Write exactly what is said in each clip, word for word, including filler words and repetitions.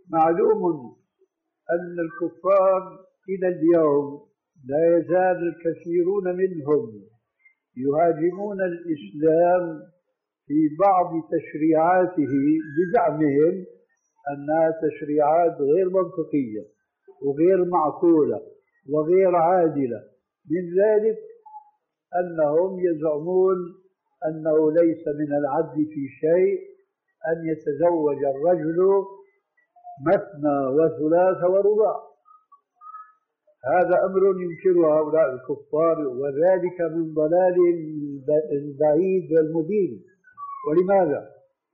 معلوم أن الكفار إلى اليوم لا يزال الكثيرون منهم يهاجمون الإسلام في بعض تشريعاته بزعمهم أنها تشريعات غير منطقية وغير معقولة وغير عادلة. من ذلك أنهم يزعمون أنه ليس من العدل في شيء أن يتزوج الرجل مثنى وثلاث ورباع. هذا أمر ينكره هؤلاء الكفار، وذلك من ضلال البعيد والمبين. ولماذا؟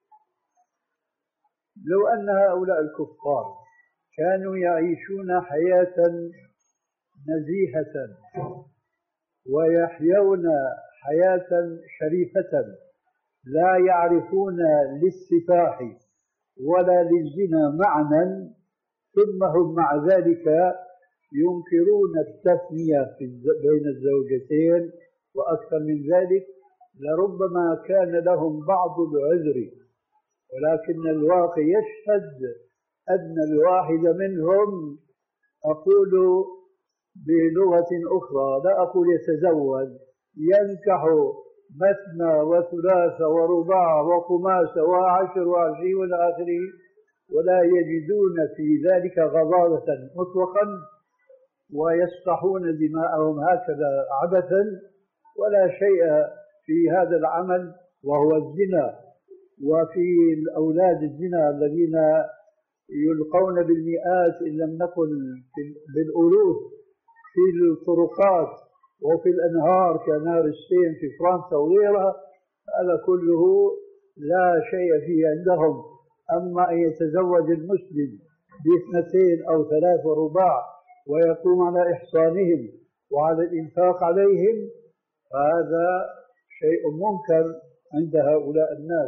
لو أن هؤلاء الكفار كانوا يعيشون حياة نزيهة ويحيون حياة شريفة لا يعرفون للسفاح ولا للزنا معنى، ثم هم مع ذلك ينكرون التثنية بين الزوجتين وأكثر من ذلك، لربما كان لهم بعض العذر، ولكن الواقع يشهد أن الواحد منهم، أقول بلغة أخرى لا أقول يتزوج، ينكح مثنى وثلاث ورباع وخماس وعشر وعشرين والى آخره، ولا يجدون في ذلك غضاضة مطلقا، ويسفحون دماءهم هكذا عبثا، ولا شيء في هذا العمل وهو الزنا. وفي الأولاد الزنا الذين يلقون بالمئات إن لم نقل بالألوف في الطرقات وفي الأنهار كنهر السين في فرنسا وغيرها، هذا كله لا شيء فيه عندهم. أما أن يتزوج المسلم باثنتين أو ثلاث ورباع ويقوم على إحصانهم وعلى الإنفاق عليهم، فهذا شيء منكر عند هؤلاء الناس.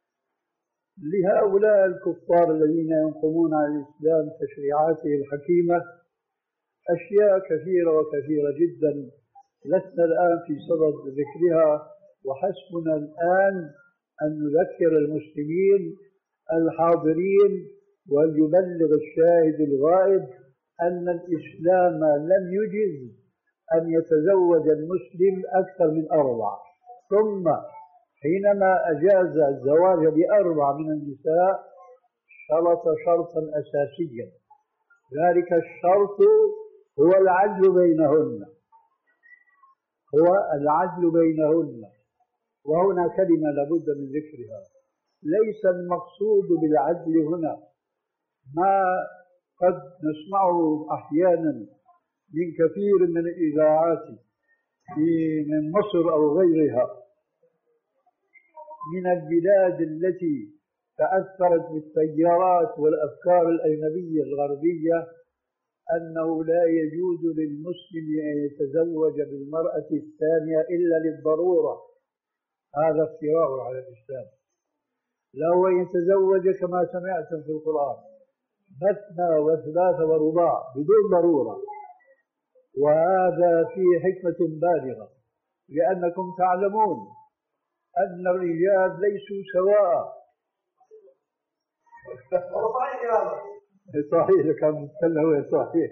لهؤلاء الكفار الذين ينقمون على الإسلام تشريعاته الحكيمة أشياء كثيرة وكثيرة جدا لسنا الآن في صدد ذكرها، وحسبنا الآن أن نذكر المسلمين الحاضرين وليبلغ الشاهد الغائب أن الإسلام لم يجز أن يتزوج المسلم أكثر من أربع، ثم حينما أجاز الزواج بأربع من النساء شرط شرطا أساسيا، ذلك الشرط هو العدل بينهن، هو العدل بينهن. وهنا كلمة لابد من ذكرها، ليس المقصود بالعدل هنا ما قد نسمعه أحيانا من كثير من الإذاعات في من مصر أو غيرها من البلاد التي تأثرت بالتيارات والأفكار الأجنبية الغربية، أنه لا يجوز للمسلم أن يتزوج بالمرأة الثانية إلا للضرورة. هذا افتراء على الإسلام. لو يتزوج كما سمعتم في القرآن مثنى وثلاث ورباع بدون ضرورة، وهذا فيه حكمة بالغة، لأنكم تعلمون أن الرجال ليسوا سواء. صحيح كم تكلموا صحيح.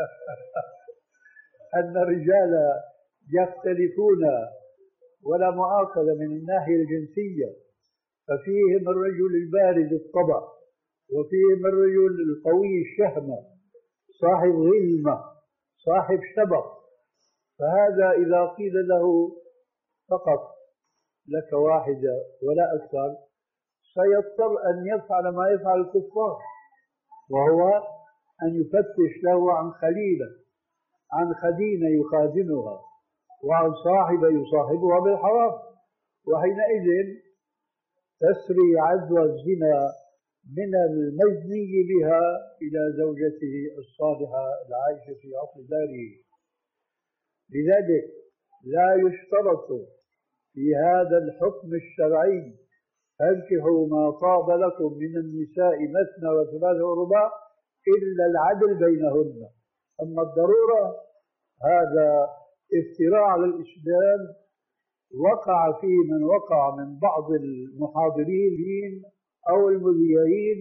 أن الرجال يختلفون ولا مؤاخذة من الناحية الجنسية، ففيهم الرجل البارد الطبع، وفيهم الرجل القوي الشهمة صاحب غلمة صاحب شبق. فهذا إذا قيل له فقط لك واحدة ولا أكثر سيضطر أن يفعل ما يفعل الكفار، وهو أن يفتش له عن خليلة، عن خدينة يخادنها، وعن صاحبة يصاحبها بالحرام، وحينئذ تسري عدوى الزنا من المزني بها إلى زوجته الصالحة العائشة في عقل داره. لذلك لا يشترط في هذا الحكم الشرعي فانكحوا ما طاب لكم من النساء مثنى وثلاث ورباع إلا العدل بينهن. أما الضرورة هذا افتراء على الإسلام وقع فيه من وقع من بعض المحاضرين أو المذيعين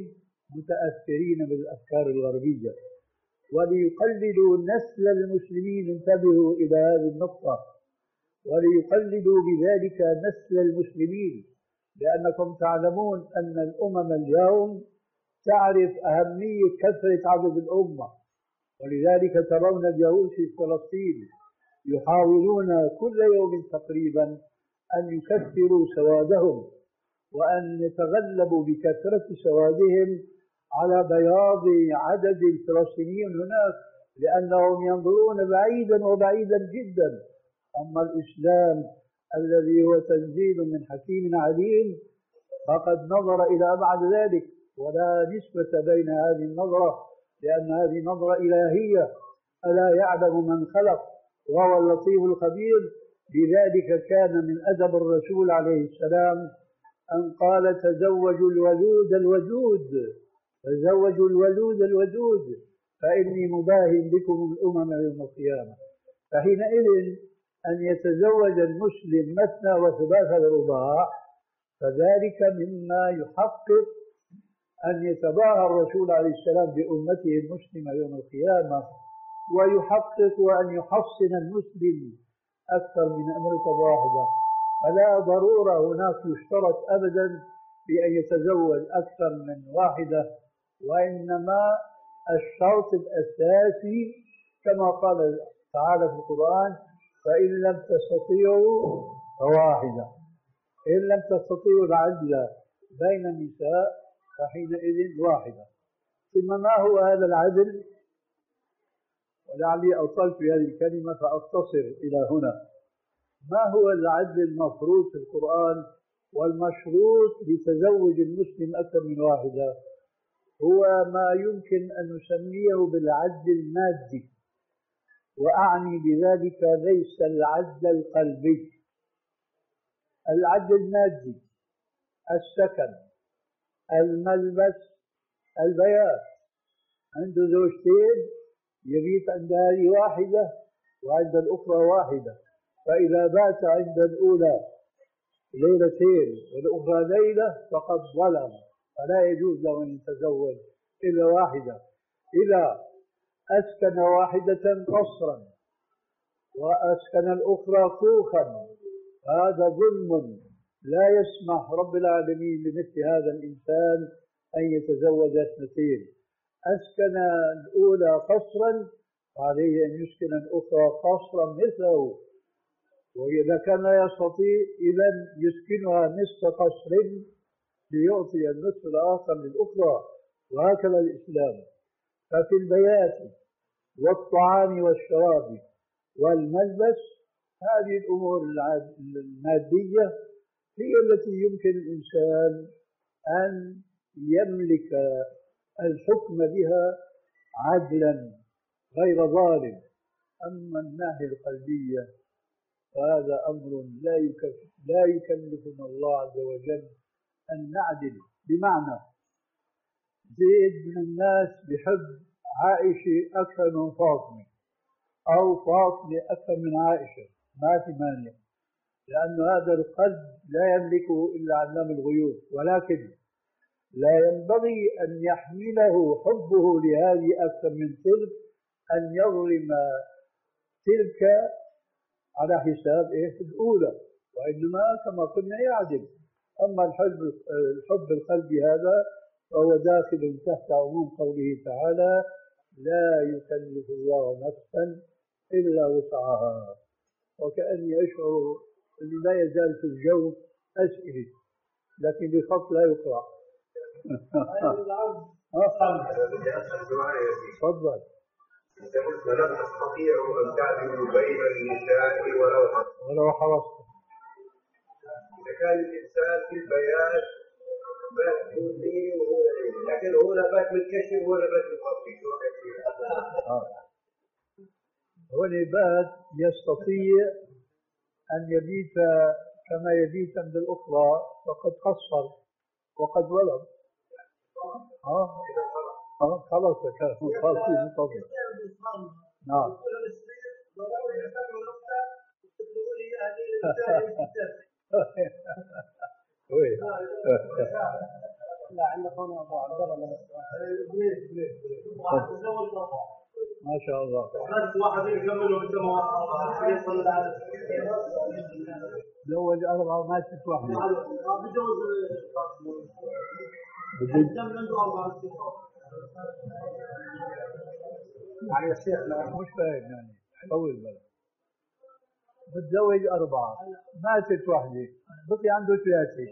متأثرين بالأفكار الغربية، وليقلدوا نسل المسلمين. انتبهوا إلى هذه النقطة، وليقلدوا بذلك نسل المسلمين، لأنكم تعلمون أن الأمم اليوم تعرف أهمية كثرة عدد الأمة، ولذلك ترون اليهود في فلسطين يحاولون كل يوم تقريبا أن يكثروا سوادهم وأن يتغلبوا بكثرة سوادهم على بياض عدد الفلسطينيين هناك، لأنهم ينظرون بعيدا وبعيدا جدا. أما الإسلام الذي هو تنزيل من حكيم عليم فقد نظر إلى أبعد ذلك، ولا نسبة بين هذه النظرة، لأن هذه نظرة إلهية. ألا يعلم من خلق وهو اللطيف الخبير؟ لذلك كان من أدب الرسول عليه السلام أن قال: تزوجوا الولود الودود، تزوجوا الولود الودود فإني مباهٍ بكم الأمم يوم القيامة. فحينئذ أن يتزوج المسلم مثنى وثلاث ورباع فذلك مما يحقق أن يتباهى الرسول عليه السلام بأمته المسلمة يوم القيامة، ويحقق وأن يحصن المسلم أكثر من امرأة واحدة. فلا ضرورة هناك يشترط أبدا بأن يتزوج أكثر من واحدة، وإنما الشرط الأساسي كما قال تعالى في القرآن: فإن لم تستطيعوا فواحدة. إن لم تستطيعوا العدل بين النساء فحينئذ واحدة. ثم ما هو هذا العدل؟ ولعلي أطلت في هذه الكلمة فأختصر إلى هنا. ما هو العدل المفروض في القرآن والمشروط لتزوج المسلم أكثر من واحدة؟ هو ما يمكن أن نسميه بالعدل المادي، وأعني بذلك ليس العدل القلبي. العدل المادي: السكن، الملبس، البيات. عنده زوجتين يبيت عند هذه واحدة وعند الأخرى واحدة، فإذا بات عند الأولى ليلتين والأخرى ليلة فقد ظلم، فلا يجوز له أن يتزوج إلا واحدة. إذا أسكن واحدة قصرا وأسكن الأخرى كوخا هذا ظلم، لا يسمح رب العالمين لمثل هذا الإنسان أن يتزوج اثنتين. أسكن الأولى قصرا عليه أن يسكن الأخرى قصرا مثله، وإذا كان لا يستطيع إذن يسكنها نصف قصر ليعطي النصف الآخر للأخرى، وهكذا الإسلام. ففي البيات والطعام والشراب والملبس هذه الأمور المادية هي التي يمكن الإنسان أن يملك الحكم بها عدلا غير ظالم. أما الناحية القلبية فهذا أمر لا يكلف لا يكلفنا الله عز وجل أن نعدل. بمعنى زيد من الناس بحب عائشة أكثر من فاطمة، أو فاطمة أكثر من عائشة، ما في مانع، لأن هذا القلب لا يملكه إلا علام الغيوب. ولكن لا ينبغي أن يحمله حبه لهذه أكثر من تلك أن يظلم تلك على حساب إيه الأولى، وإنما كما قلنا يعدل. أما الحب الحب القلبي هذا فهو داخل تحت عموم قوله تعالى: لا يكلف الله نفسا إلا وسعها. وكأني أشعر أنه لا يزال في الجو أسئلة، لكن بخط لا يقرأ. تفضل. ولم تستطيعوا أن تعدلوا بين النساء ولو حرصتم. ولو حرصتم. إذا كان الإنسان في البيات بات يؤذي وهو لكن هو لا بات متكشف ولا بات مخفي. هو العباد يستطيع أن يبيت كما يبيت عند الأخرى فقد قصر وقد ولد. اه اه خلاص كان خلاص منتظر. نعم. لا عندنا هنا ابو عبد الله من واحد تزوج اربعه. ما شاء الله. بس واحد يكمله بالسماوات اربعه يصل على تزوج اربعه وماتت واحده. بتزوج بجد؟ كم عنده اربعه يعني يا شيخنا مش فاهم يعني طول بالك. بتزوج اربعه ماتت واحده بقي عنده ثلاثه.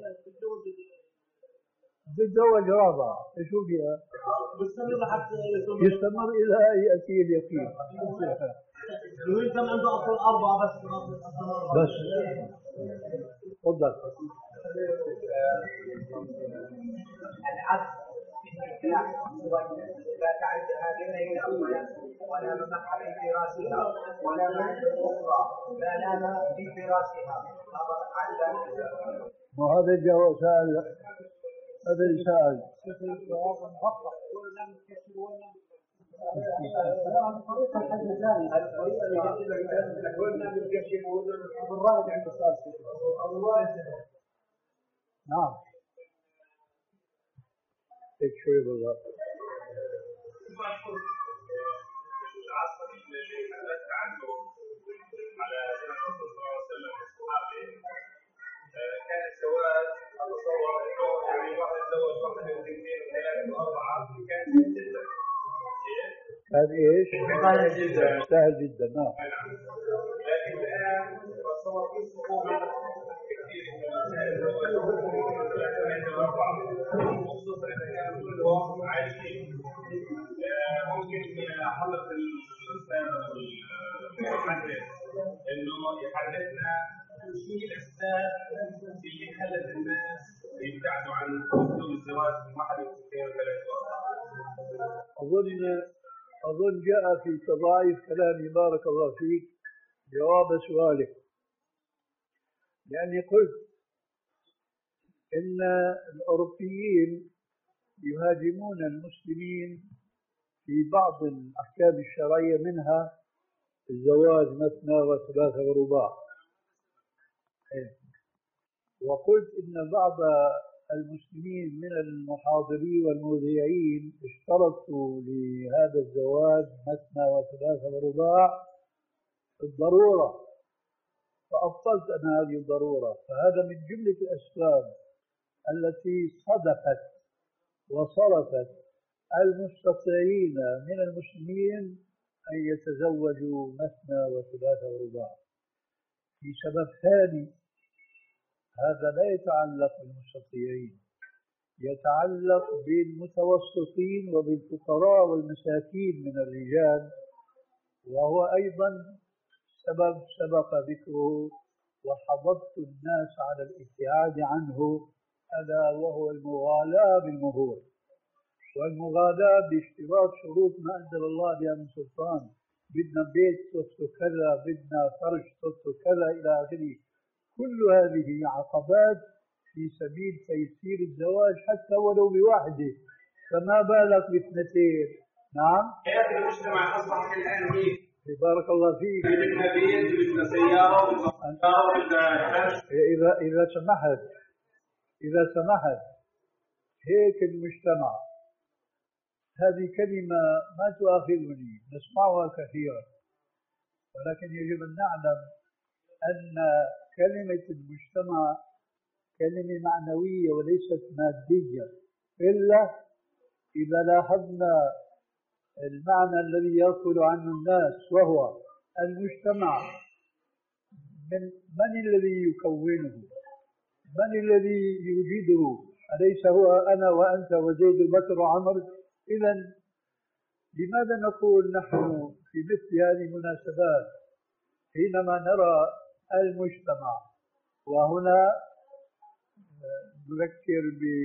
بتزوج رابعه شو فيها؟ بستمر حتى يستمر الى ان ياتي اليقين. كم عنده اصلا اربعه بس بس تفضل. العكس لا تعد هذين اولا ولا مسح في راسها ولا مسح اخرى لا نام في فراشها ما هذا الجواب سأل هذا اللي سأل الطريقة الحجزانية الطريقة اللي قلنا بالكشف والراجع عند الصالح. نعم هيك شوي بالضبط. العصر اللي حدثت عنه على سنة الرسول صلى الله عليه وسلم والصحابة كان الزواج أتصور أنه يعني واحد يتزوج واحدة واثنين وثلاثة وأربعة كان سهل جدا. هذا ايش؟ سهل جدا. سهل جدا نعم. لكن الآن أتصور في صعوبة كثير من النساء يتزوجون ثلاثة وأربعة خصوصا إذا كانوا كلهم عايشين. ممكن حضرة الأستاذ المحدث إنه يحدثنا شو هي الأسباب اللي خلت الناس يبتعدوا عن أسلوب الزواج من واحد واثنين وثلاثة وأربعة. أظن أظن جاء في تضاعيف كلامي بارك الله فيك جواب سؤالك، لأني قلت إن الأوروبيين يهاجمون المسلمين في بعض الأحكام الشرعية منها الزواج مثنى وثلاثة ورباع. وقلت إن بعض المسلمين من المحاضرين والمذيعين اشترطوا لهذا الزواج مثنى وثلاثة ورباع الضرورة، فأبطلت أنا هذه الضرورة. فهذا من جملة الأسباب التي صدفت وصرفت المستطيعين من المسلمين أن يتزوجوا مثنى وثلاثة ورباع. في سبب ثاني، هذا لا يتعلق بالمستطيعين، يتعلق بالمتوسطين وبالفقراء والمساكين من الرجال، وهو أيضا سبب سبق ذكره وحضضت الناس على الابتعاد عنه، ألا وهو المغالاة بالمهور. والمغالاة باشتراط شروط ما أنزل الله بها من سلطان، بدنا بيت صوته كذا، بدنا فرش صوته كذا إلى آخره. كل هذه عقبات في سبيل تيسير الزواج حتى ولو بواحدة، فما بالك باثنتين. نعم. حياة المجتمع أصبحت الآن هيك. بارك الله فيك. بدنا بيت بدنا سيارة بدنا فرش. إذا إذا سمحت إذا سمحت هيك المجتمع. هذه كلمة ما تؤاخذني، نسمعها كثيرا، ولكن يجب أن نعلم أن كلمة المجتمع كلمة معنوية وليست مادية، إلا إذا لاحظنا المعنى الذي يقول عنه الناس، وهو المجتمع من من الذي يكونه؟ من الذي يوجده؟ أليس هو أنا وأنت وزيد وبكر وعمر؟ إذا لماذا نقول نحن في مثل هذه المناسبات حينما نرى المجتمع، وهنا نذكر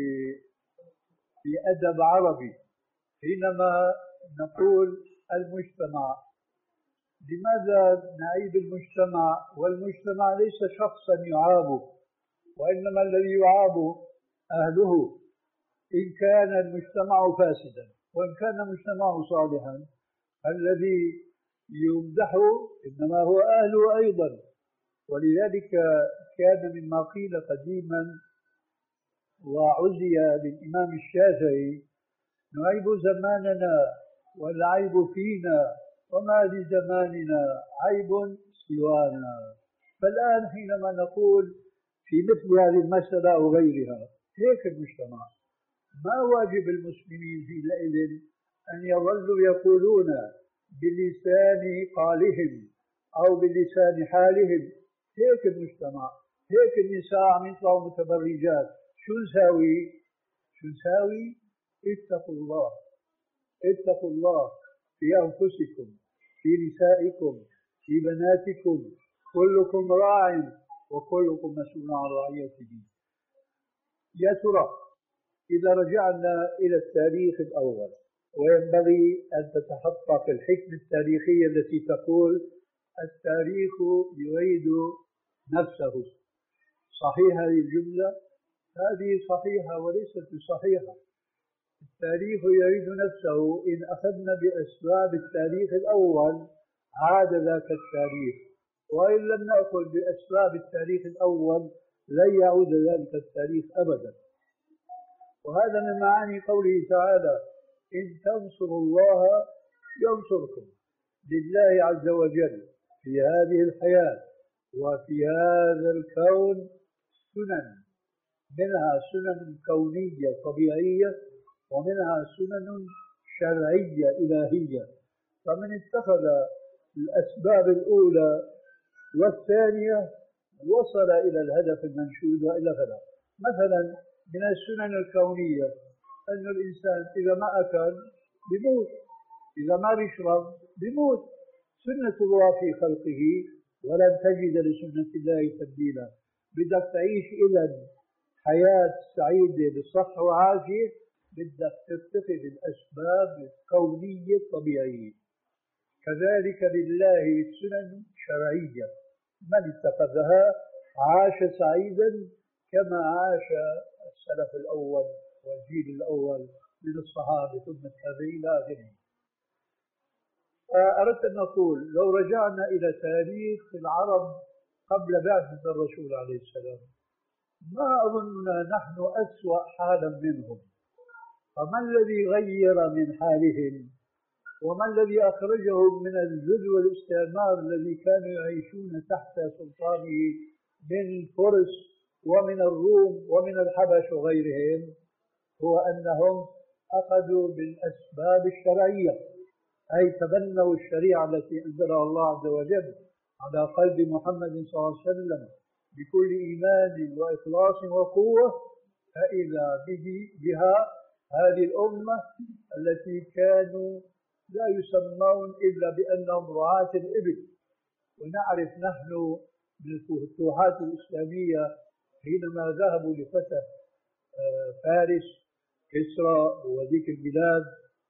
بأدب عربي، حينما نقول المجتمع لماذا نعيب المجتمع؟ والمجتمع ليس شخصا يعاب، وإنما الذي يعاب أهله إن كان المجتمع فاسدا، وإن كان المجتمع صالحا الذي يمدح إنما هو أهله أيضا. ولذلك كان مما قيل قديما وعزي للإمام الشافعي: نعيب زماننا والعيب فينا، وما لزماننا عيب سوانا. فالآن حينما نقول في مثل هذه المسألة أو غيرها هيك المجتمع، ما واجب المسلمين حينئذ أن يظلوا يقولون بلسان قالهم أو بلسان حالهم هيك المجتمع، هيك النساء عم يطلعوا متبرجات، شو نساوي؟ شو نساوي؟ اتقوا الله، اتقوا الله في أنفسكم، في نسائكم، في بناتكم، كلكم راع وكلكم مسؤول عن رعيته. يا ترى إذا رجعنا إلى التاريخ الأول، وينبغي أن تتحقق الحكمة التاريخية التي تقول التاريخ يعيد نفسه. صحيح هذه الجملة؟ هذه صحيحة وليست بصحيحة. التاريخ يعيد نفسه إن أخذنا بأسباب التاريخ الأول عاد ذاك التاريخ، وإن لم نأخذ بأسباب التاريخ الأول لن يعود ذلك التاريخ أبدا. وهذا من معاني قوله تعالى: إن تنصروا الله ينصركم. لله عز وجل في هذه الحياة وفي هذا الكون سنن، منها سنن كونية طبيعية ومنها سنن شرعية إلهية. فمن اتخذ الأسباب الأولى والثانية وصل إلى الهدف المنشود وإلى غدا. مثلا من السنن الكونية أن الإنسان إذا ما أكل بيموت، إذا ما بيشرب بيموت، سنة الله في خلقه ولن تجد لسنة الله تبديلا. بدك تعيش إلى حياة سعيدة بصحة وعافية بدك تتخذ الأسباب الكونية الطبيعية. كذلك لله سنن شرعية، من اتخذها عاش سعيدا كما عاش السلف الأول والجيل الأول من الصحابة ثم التابعين إلى آخره. فأردت أن أقول لو رجعنا إلى تاريخ العرب قبل بعثة الرسول عليه السلام ما أظن نحن أسوأ حالا منهم. فما الذي غير من حالهم؟ وما الذي أخرجهم من الذل والاستعمار الذي كانوا يعيشون تحت سلطانه من الفرس ومن الروم ومن الحبش وغيرهم؟ هو أنهم أخذوا بالأسباب الشرعية، أي تبنوا الشريعة التي أنزلها الله عز وجل على قلب محمد صلى الله عليه وسلم بكل إيمان وإخلاص وقوة، فإذا به بها هذه الأمة التي كانوا لا يسمون إلا بأنهم رعاة الإبل. ونعرف نحن من الفتوحات الإسلامية حينما ذهبوا لفتح فارس كسرى وذيك البلاد،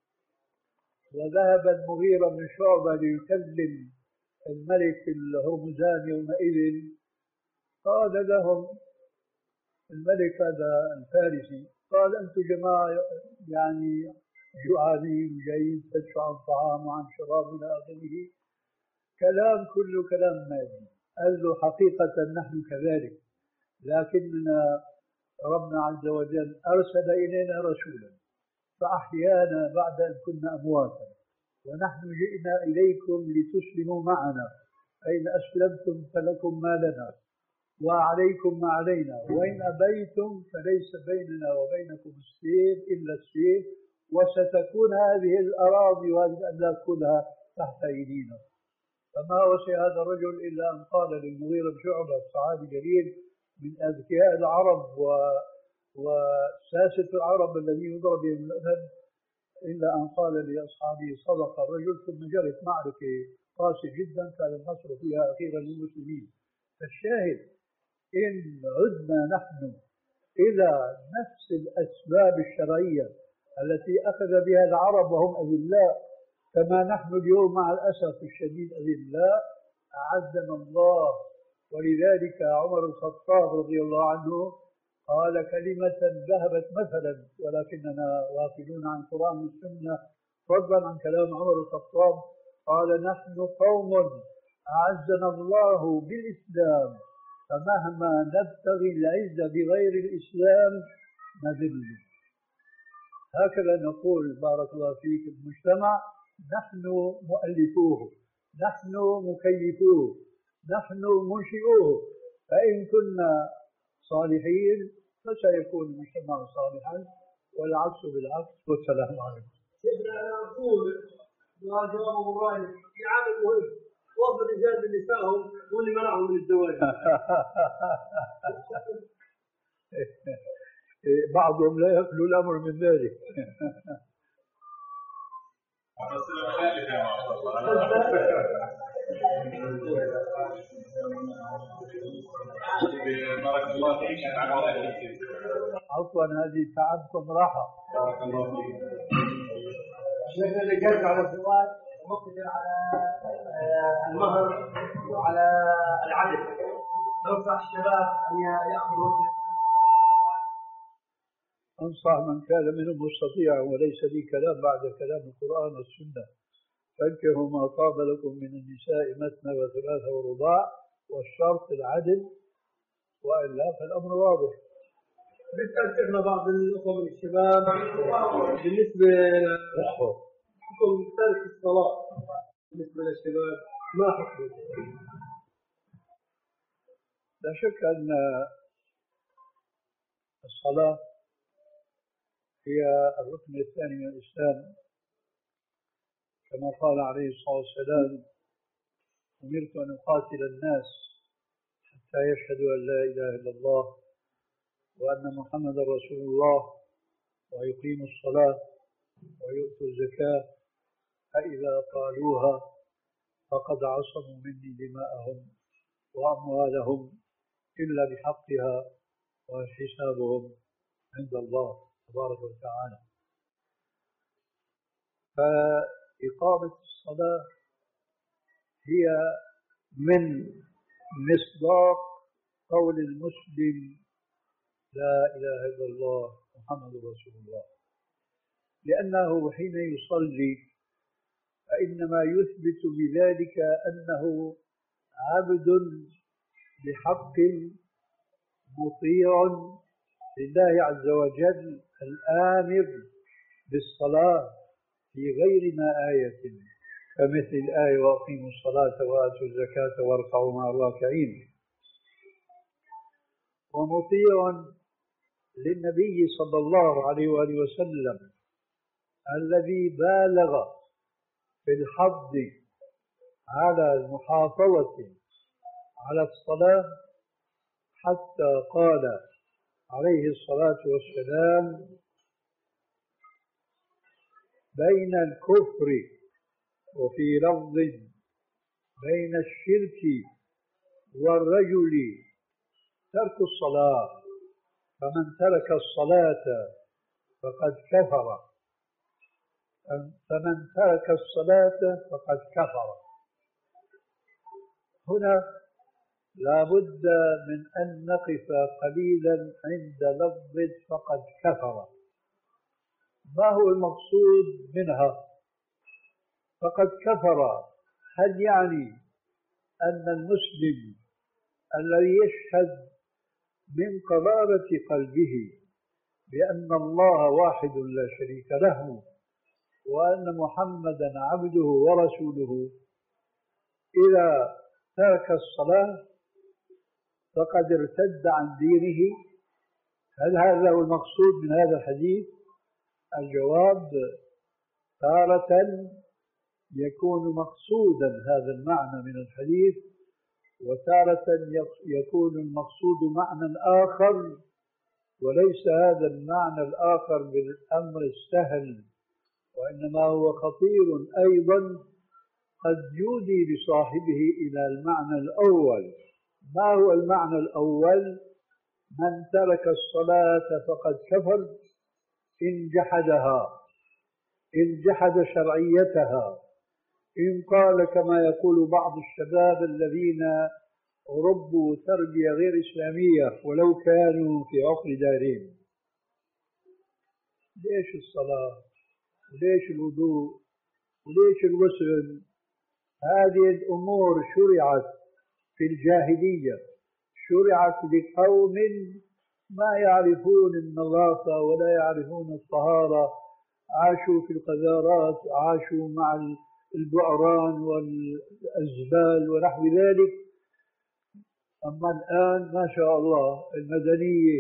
وذهب المغيرة بن شعبة ليكلم الملك الهرمزان يومئذ، قال لهم الملك هذا الفارسي، قال أنتم جماعة يعني جوعانين وجايين تدفعوا عن طعام وعن شراب إلى آخره، كلام كله كلام مادي. قال له حقيقة نحن كذلك، لكننا ربنا عز وجل أرسل إلينا رسولا فأحيانا بعد أن كنا أمواتا، ونحن جئنا إليكم لتسلموا معنا، فإن أسلمتم فلكم ما لنا وعليكم ما علينا، وإن أبيتم فليس بيننا وبينكم السيف إلا السيف، وستكون هذه الأراضي وهذه الأملاك كلها تحت أيدينا. فما وسع هذا الرجل إلا أن قال للمغيرة بن شعبة الصحابي الجليل من أذكياء العرب و... وساسة العرب الذين يضرب بهم الأذن، إلا أن قال لأصحابه صدق الرجل. ثم جرت معركة قاسية جدا كان النصر فيها أخيرا للمسلمين. فالشاهد إن عدنا نحن إلى نفس الأسباب الشرعية التي أخذ بها العرب وهم أذلاء كما نحن اليوم مع الأسف الشديد أذلاء، أعزنا الله. ولذلك عمر الخطاب رضي الله عنه قال كلمة ذهبت مثلا، ولكننا غافلون عن القرآن والسنة فضلا عن كلام عمر الخطاب. قال نحن قوم أعزنا الله بالإسلام، فمهما نبتغي العزة بغير الإسلام مذل. هكذا نقول بارك الله فيك المجتمع نحن مؤلفوه، نحن مكيفوه، نحن منشئوه، فإن كنا صالحين فسيكون المجتمع صالحا، والعكس بالعكس. والسلام عليكم. سيدنا أنا أقول ما جواب الرأي في عالم مهم، وفد الرجال بنسائهم واللي منعهم من الزواج. بعضهم لا يخلو الأمر من ذلك. بارك الله فيك. عفوا هذه تعبكم راحة. بارك الله فيك. شيخنا اللي جالس على الزواج ومقتدر على المهر وعلى العدل، ننصح الشباب أن يأخذوا. أنصح من كان منهم مستطيعا، وليس لي كلام بعد كلام القرآن والسنة. فانكحوا ما طاب لكم من النساء مثنى وثلاث ورباع، والشرط العدل، وإلا فالأمر واضح. نسأل شيخنا بعض الأخوة من الشباب بالنسبة لحكم ترك الصلاة بالنسبة للشباب ما حكمه؟ لا شك أن الصلاة هي الركن الثاني من الإسلام، كما قال عليه الصلاة والسلام: أمرت أن أقاتل الناس حتى يشهدوا أن لا إله إلا الله وأن محمد رسول الله ويقيموا الصلاة ويؤتوا الزكاة، فإذا قالوها فقد عصموا مني دماءهم وأموالهم إلا بحقها، وحسابهم عند الله تبارك وتعالى. فإقامة الصلاة هي من مصداق قول المسلم: لا إله إلا الله محمد رسول الله. لأنه حين يصلي فإنما يثبت بذلك أنه عبد بحق مطيع لله عز وجل، الآمر بالصلاة في غير ما آية، كمثل الآية: وأقيموا الصلاة وآتوا الزكاة واركعوا مع الراكعين. ومطيع للنبي صلى الله عليه وآله وسلم الذي بالغ في الحض على المحافظة على الصلاة، حتى قال عليه الصلاة والسلام: بين الكفر وفي لفظ بين الشرك والرجل ترك الصلاة، فمن ترك الصلاة فقد كفر، فمن ترك الصلاة فقد كفر. هنا لا بد من أن نقف قليلا عند لفظ فقد كفر. ما هو المقصود منها؟ فقد كفر هل يعني أن المسلم الذي يشهد من قرارة قلبه بأن الله واحد لا شريك له وأن محمدا عبده ورسوله إذا ترك الصلاة فقد ارتد عن دينه؟ هل هذا هو المقصود من هذا الحديث؟ الجواب: تارة يكون مقصودا هذا المعنى من الحديث، وتارة يكون المقصود معنى آخر، وليس هذا المعنى الآخر بالأمر السهل، وإنما هو خطير أيضا، قد يودي بصاحبه إلى المعنى الأول. ما هو المعنى الأول؟ من ترك الصلاة فقد كفر إن جحدها، إن جحد شرعيتها، إن قال كما يقول بعض الشباب الذين ربوا تربية غير إسلامية ولو كانوا في عقر دارهم: ليش الصلاة؟ وليش الوضوء؟ وليش الغسل؟ هذه الأمور شرعت في الجاهلية، شرعت لقوم ما يعرفون النظافة ولا يعرفون الطهارة، عاشوا في القذارات، عاشوا مع البؤران والأزبال ونحو ذلك. أما الآن ما شاء الله المدنية،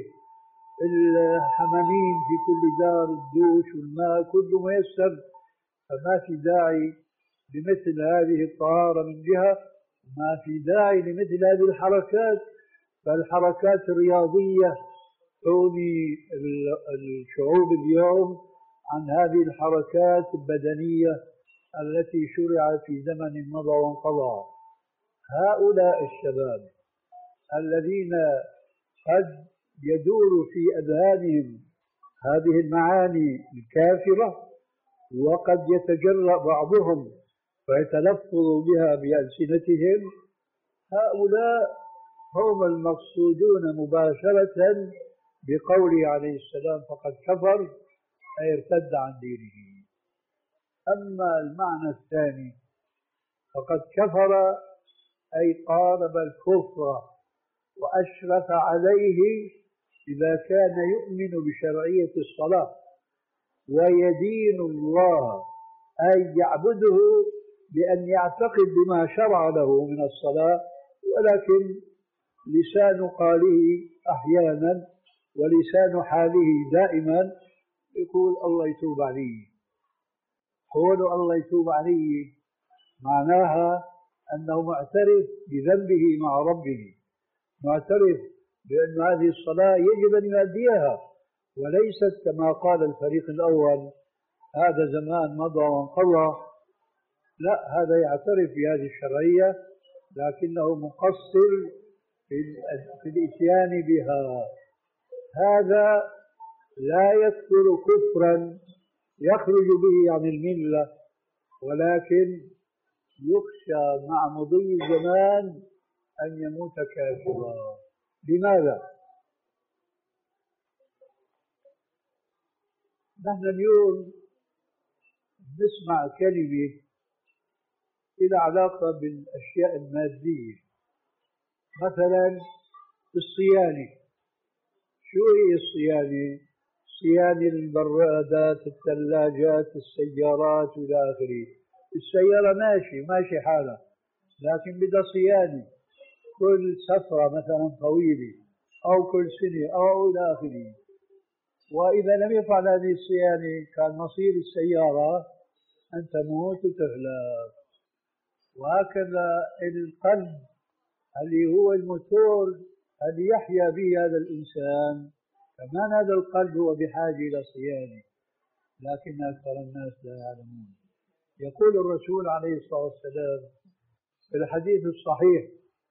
الحمامين في كل دار، الدوش والماء كله ميسر، فما في داعي لمثل هذه الطهارة من جهة، ما في داعي لمثل هذه الحركات. فالحركات الرياضية تغني الشعوب اليوم عن هذه الحركات البدنية التي شرعت في زمن مضى وانقضى. هؤلاء الشباب الذين قد يدور في أذهانهم هذه المعاني الكافرة، وقد يتجرأ بعضهم فيتلفظ بها بألسنتهم، هؤلاء هم المقصودون مباشرة بقوله عليه السلام فقد كفر، أي ارتد عن دينه. أما المعنى الثاني فقد كفر أي قارب الكفر وأشرف عليه إذا كان يؤمن بشرعية الصلاة ويدين الله، أي يعبده بأن يعتقد بما شرع له من الصلاة، ولكن لسان قاله أحيانا ولسان حاله دائما يقول الله يتوب عليه. قول الله يتوب عليه معناها أنه معترف بذنبه مع ربه، معترف بأن هذه الصلاة يجب أن يؤديها، وليست كما قال الفريق الأول هذا زمان مضى وانقضى. لا، هذا يعترف بهذه الشرعية لكنه مقصر في الإتيان بها. هذا لا يكفر كفرا يخرج به عن الملة، ولكن يخشى مع مضي الزمان أن يموت كافرا. لماذا؟ نحن اليوم نسمع كلمة إلى علاقة بالأشياء المادية، مثلا الصيانة. شو هي الصيانة؟ صيانة البرادات، الثلاجات، السيارات وإلى آخره. السيارة ماشي ماشي حالها، لكن بدها صيانة كل سفرة مثلا طويلة أو كل سنة أو إلى آخره. وإذا لم يفعل هذه الصيانة كان مصير السيارة أن تموت وتهلك. وهكذا القلب اللي هو الموتور اللي يحيا به هذا الإنسان، كمان هذا القلب هو بحاجة إلى صيانة، لكن أكثر الناس لا يعلمون. يقول الرسول عليه الصلاة والسلام في الحديث الصحيح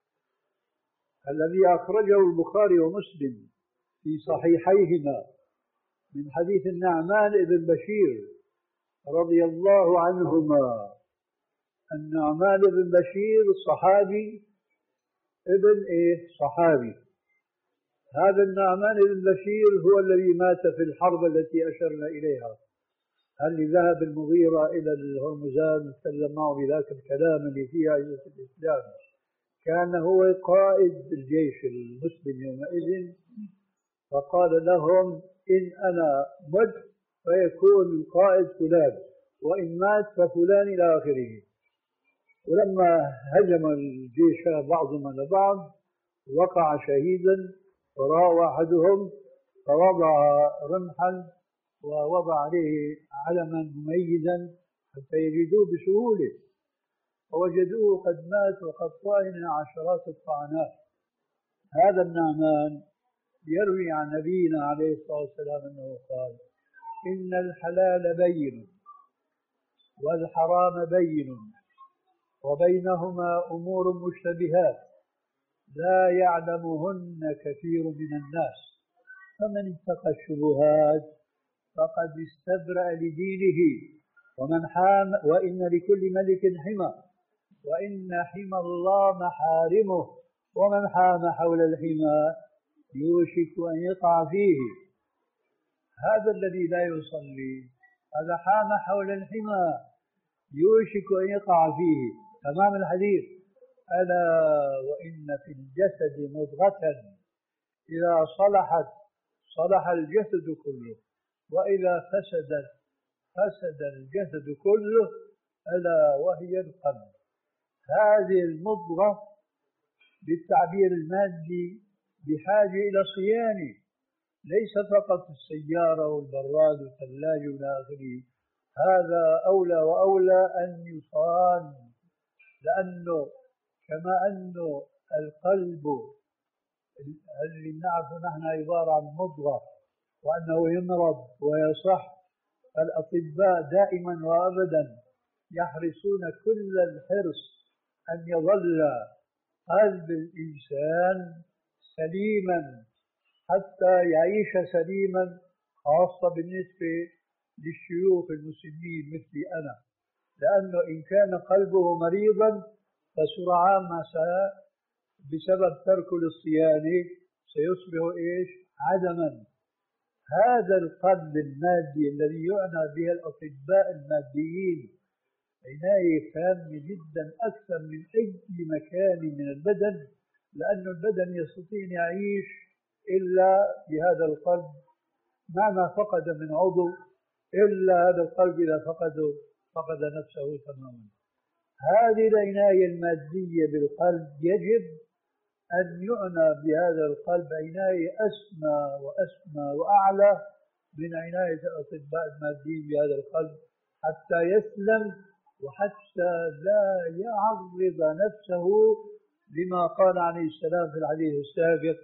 الذي أخرجه البخاري ومسلم في صحيحيهما من حديث النعمان بن بشير رضي الله عنهما. النعمان بن بشير الصحابي ابن إيه صحابي. هذا النعمان بن بشير هو الذي مات في الحرب التي أشرنا إليها، اللي ذهب المغيرة إلى الهرمزان وتكلم معه بذاك الكلام اللي فيها عزة الإسلام. كان هو قائد الجيش المسلم يومئذ، فقال لهم إن أنا مت فيكون القائد فلان، وإن مات ففلان إلى آخره. ولما هجم الجيش بعضهم على بعض وقع شهيدا، فراى أحدهم فوضع رمحا ووضع عليه علما مميزا حتى يجدوه بسهولة، فوجدوه قد مات وقد طعن عشرات الطعنات. هذا النعمان يروي عن نبينا عليه الصلاة والسلام أنه قال إن الحلال بين والحرام بين وبينهما أمور مشتبهات لا يعلمهن كثير من الناس، فمن اتقى الشبهات فقد استبرأ لدينه ومن حام وإن لكل ملك حمى وإن حمى الله محارمه ومن حام حول الحمى يوشك أن يقع فيه. هذا الذي لا يصلي هذا حام حول الحمى يوشك أن يقع فيه. تمام الحديث. ألا وإن في الجسد مضغة إذا صلحت صلح الجسد كله، وإذا فسد فسد الجسد كله، ألا وهي القلب. هذه المضغة بالتعبير المادي بحاجة إلى صيانة، ليس فقط السيارة والبراد والثلاجة وإلى آخره. هذا أولى وأولى أن يصان، لأنه كما أنه القلب اللي نعرفه نحن عبارة عن مضغة، وأنه يمرض ويصح، الأطباء دائما وأبدا يحرصون كل الحرص أن يظل قلب الإنسان سليما حتى يعيش سليما، خاصة بالنسبة للشيوخ المسنين مثلي أنا، لأنه إن كان قلبه مريضا فسرعان ما بسبب ترك الصيانة سيصبح إيش؟ عدما. هذا القلب المادي الذي يعنى به الأطباء الماديين عناية تامة جدا أكثر من أي مكان من البدن، لأن البدن يستطيع أن يعيش إلا بهذا القلب، مهما فقد من عضو إلا هذا القلب إذا فقده فقد نفسه تماما. هذه العناية المادية بالقلب يجب أن يعنى بهذا القلب عناية أسمى وأسمى وأعلى من عناية الأطباء الماديين بهذا القلب، حتى يسلم وحتى لا يعرض نفسه لما قال عليه السلام في الحديث السابق: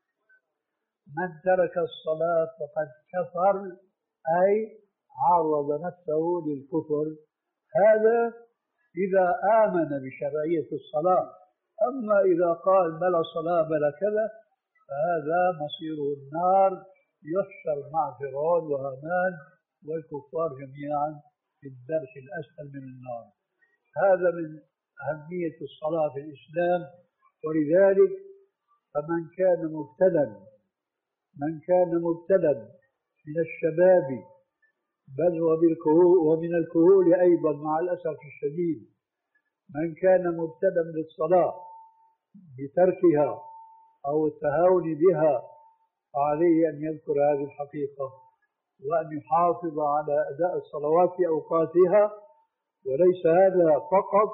من ترك الصلاة فقد كفر، أي عرض نفسه للكفر. هذا إذا آمن بشرعية الصلاة، أما إذا قال بلا صلاة بلا كذا فهذا مصيره النار، يحشر مع فرعون وهامان والكفار جميعا في الدرك الأسفل من النار. هذا من أهمية الصلاة في الإسلام. ولذلك فمن كان مبتلا من كان مبتلا من الشباب بل ومن الكهول أيضا مع الأسف الشديد، من كان مبتلا بالصلاة بتركها أو التهاون بها فعليه أن يذكر هذه الحقيقة وأن يحافظ على أداء الصلوات في أوقاتها. وليس هذا فقط،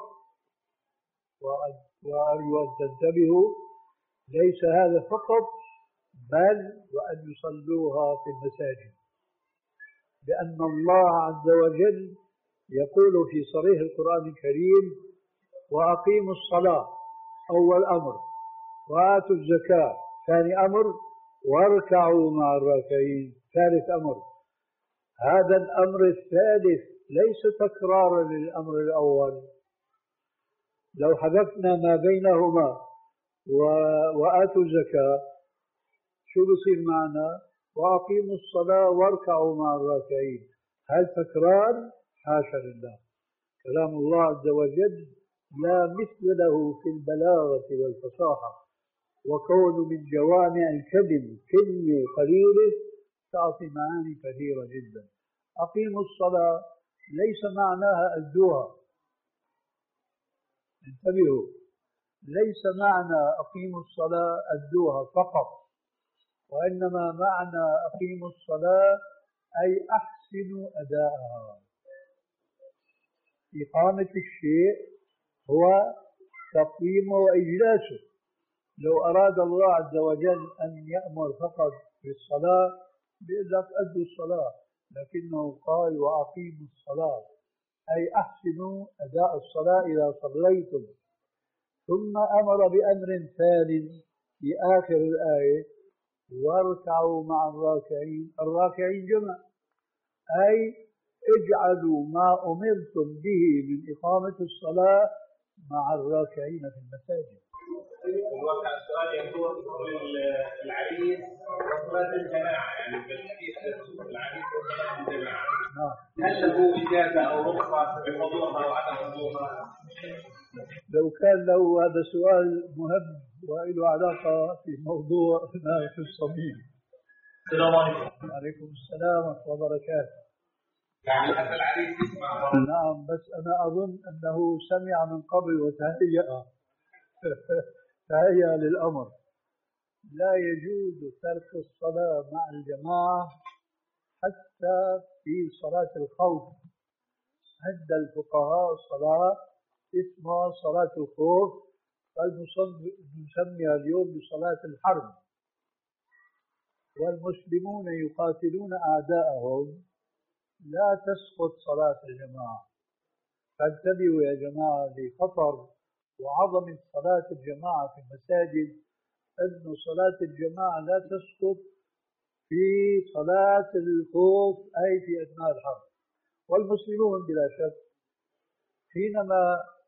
وأن تنتبهوا، ليس هذا فقط بل وأن يصلوها في المساجد، لأن الله عز وجل يقول في صريح القرآن الكريم: وأقيموا الصلاة أول أمر، وآتوا الزكاة ثاني أمر، واركعوا مع الراكعين ثالث أمر. هذا الأمر الثالث ليس تكرارا للأمر الأول. لو حذفنا ما بينهما وآتوا الزكاة شو بصير معنا؟ وأقيموا الصلاة واركعوا مع الراكعين. هل تكرار؟ حاشا لله. كلام الله عز وجل لا مثل له في البلاغة والفصاحة، وكون من جوامع الكلم كلمة قليلة تعطي معاني كثيرة جدا. أقيموا الصلاة ليس معناها أدوها، انتبهوا، ليس معنى أقيموا الصلاة أدوها فقط، وإنما معنى أقيموا الصلاة أي أحسنوا أداءها. إقامة الشيء هو تقويمه وإجلاسه. لو أراد الله عز وجل أن يأمر فقط بالصلاة بيقول لك أدوا الصلاة، لكنه قال وأقيموا الصلاة أي أحسنوا أداء الصلاة إذا صليتم. ثم أمر بأمر ثاني في آخر الآية: واركعوا مع الراكعين. الراكعين جمع، أي اجعلوا ما أمرتم به من إقامة الصلاة مع الراكعين في المساجد. الواقع السؤال يكون للعريس وصلاة الجماعة، يعني بالحديث العريس وصلاة الجماعة، هل له إجازة أو رخصة بحضورها وعدم حضورها؟ لو كان له هذا سؤال مهم وله علاقة في موضوع في الصميم. السلام عليكم. وعليكم السلام ورحمة الله وبركاته. يعني هذا العريس يسمع. نعم، بس أنا أظن أنه سمع من قبل وتهيأ تهيأ للأمر، لا يجوز ترك الصلاة مع الجماعة حتى في صلاة الخوف. عند الفقهاء صلاة اسمها صلاة الخوف، بل نسميها اليوم بصلاة الحرب. والمسلمون يقاتلون أعداءهم، لا تسقط صلاة الجماعة. فانتبهوا يا جماعة لخطر وعظمة صلاة الجماعة في المساجد، أن صلاة الجماعة لا تسقط في صلاة الخوف أي في أثناء الحرب. والمسلمون بلا شك حينما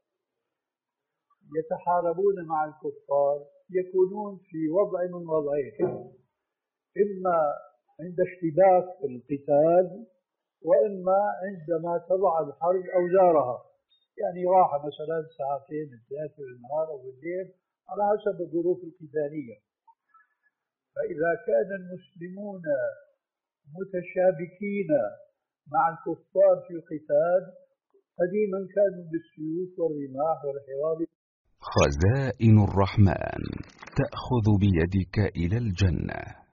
يتحاربون مع الكفار يكونون في وضع من وضعين: إما عند اشتباك القتال، وإما عندما تضع الحرب أوزارها، يعني راحة مثلا ساعتين ثلاثة بالنهار أو بالليل على حسب الظروف القتالية. فإذا كان المسلمون متشابكين مع الكفار في القتال، قديما كانوا بالسيوف والرماح والحوار. خزائن الرحمن تأخذ بيدك إلى الجنة.